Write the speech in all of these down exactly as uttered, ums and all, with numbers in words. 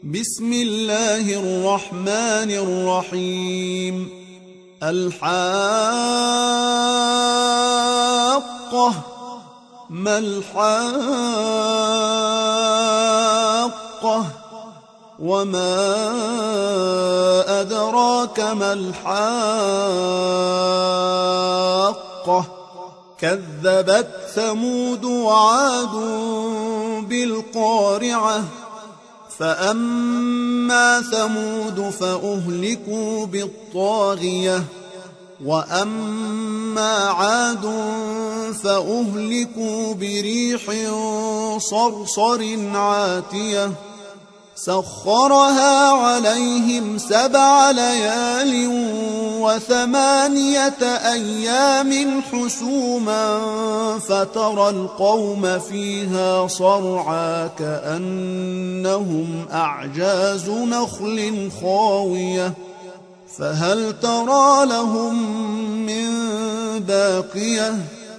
بسم الله الرحمن الرحيم. الحاقة ما الحاقة وما أدراك ما الحاقة كذبت ثمود وعاد بالقارعة فأما ثمود فأهلكوا بالطاغية وأما عاد فأهلكوا بريح صرصر عاتية سخرها عليهم سبع ليال وثمانية أيام حسوما فترى القوم فيها صرعى كأنهم أعجاز نخل خاوية فهل ترى لهم من باقية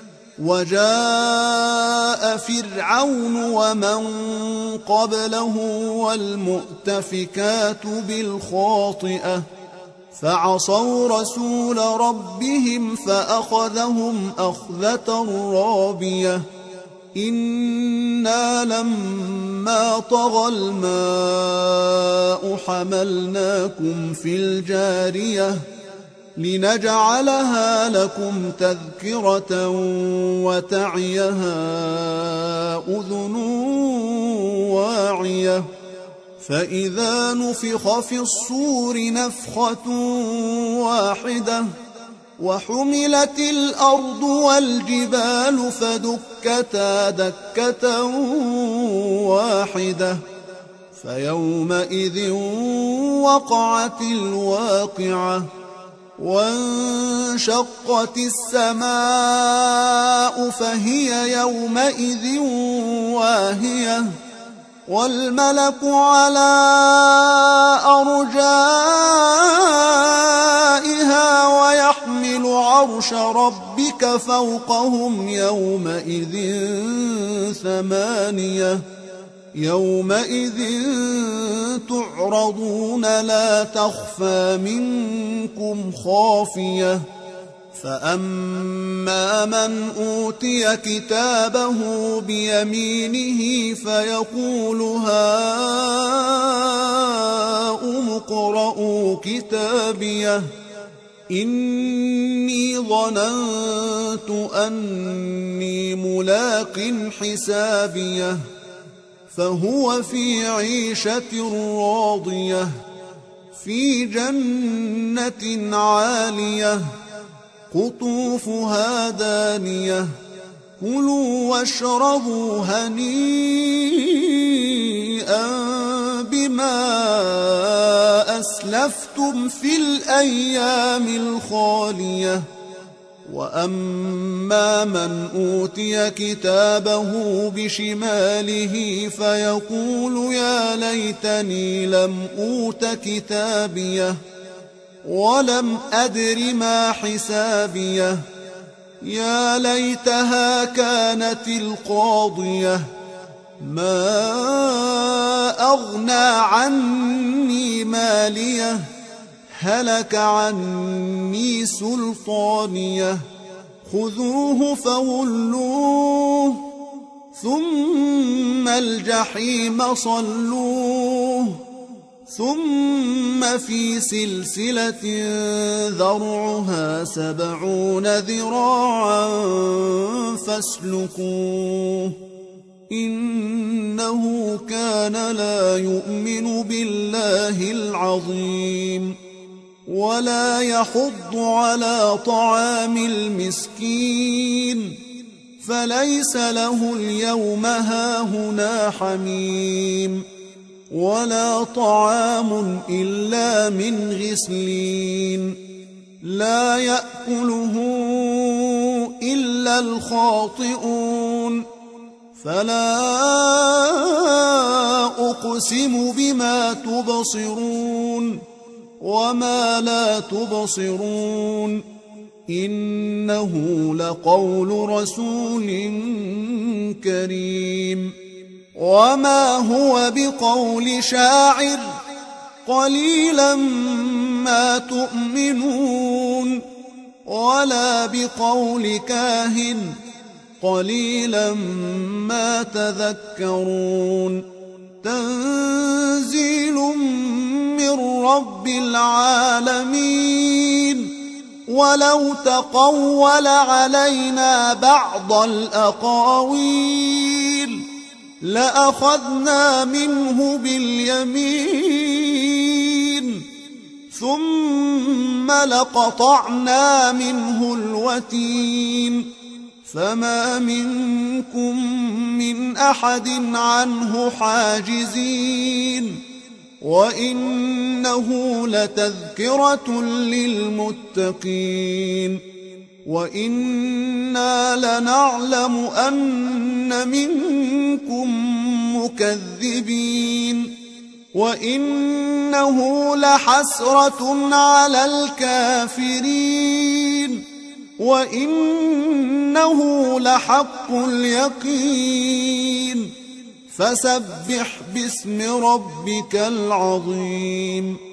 وجاء فرعون ومن قبله والمؤتفكات بالخاطئة فعصوا رسول ربهم فأخذهم أخذة رابية إنا لما طغى الماء حملناكم في الجارية لنجعلها لكم تذكرة وتعيها أذن واعية فإذا نفخ في الصور نفخة واحدة وحملت الأرض والجبال فدكتا دكة واحدة فيومئذ وقعت الواقعة وانشقت السماء فهي يومئذ واهية والملك على أرجائها ويحمل عرش ربك فوقهم يومئذ ثمانية يومئذ تعرضون لا تخفى منكم خافية فأما من أوتي كتابه بيمينه فيقول هاؤم اقرءوا كتابيه إني ظننت أني ملاق حسابيه فهو في عيشة راضية في جنة عالية قطوفها دانية كلوا واشربوا هنيئا بما أسلفتم في الأيام الخالية وأما من أوتي كتابه بشماله فيقول يا ليتني لم أوت كتابيه ولم أدر ما حسابيه يا ليتها كانت القاضية ما أغنى عني ماليه هلك عني سلطانيه خذوه فغلوه ثم الجحيم صلوه ثم في سلسلة ذرعها سبعون ذراعا فاسلكوه إنه كان لا يؤمن بالله العظيم ولا يحض على طعام المسكين فليس له اليوم هاهنا حميم ولا طعام إلا من غسلين لا يأكله إلا الخاطئون فلا أقسم بما تبصرون وما لا تبصرون إنه لقول رسول كريم وما هو بقول شاعر قليلا ما تؤمنون ولا بقول كاهن قليلا ما تذكرون تنزيل من رب العالمين ولو تقول علينا بعض الأقاويل لأخذنا منه باليمين ثم لقطعنا منه الوتين فما منكم من أحد عنه حاجزين وإنه لتذكرة للمتقين وإنا لنعلم أن منكم مكذبين وإنه لحسرة على الكافرين وإنه لحق اليقين فسبح باسم ربك العظيم